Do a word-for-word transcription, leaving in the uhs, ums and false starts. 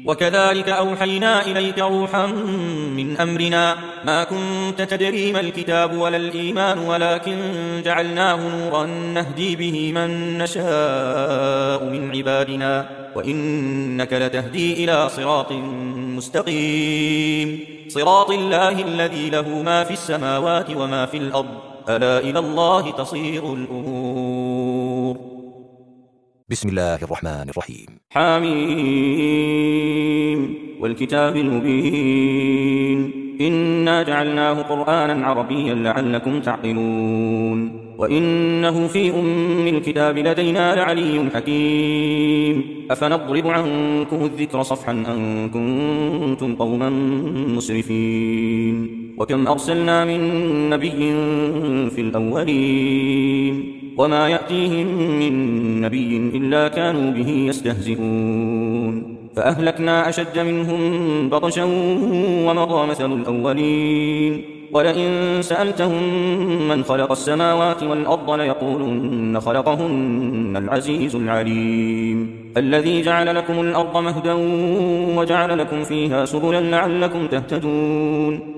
وكذلك أوحينا إليك روحا من أمرنا ما كنت تدري ما الكتاب ولا الإيمان ولكن جعلناه نورا نهدي به من نشاء من عبادنا وإنك لتهدي إلى صراط مستقيم صراط الله الذي له ما في السماوات وما في الأرض ألا إلى الله تصير الأمور. بسم الله الرحمن الرحيم. حميم والكتاب المبين إنا جعلناه قرآنا عربيا لعلكم تعقلون وإنه في أم الكتاب لدينا لعلي حكيم أفنضرب عنكم الذكر صفحا أن كنتم قوما مسرفين وكم أرسلنا من نبي في الأولين وما يأتيهم من نبي إلا كانوا به يستهزئون فأهلكنا أشد منهم بطشا ومضى مثل الأولين ولئن سألتهم من خلق السماوات والأرض ليقولن خلقهن العزيز العليم الذي جعل لكم الأرض مهدا وجعل لكم فيها سبلا لعلكم تهتدون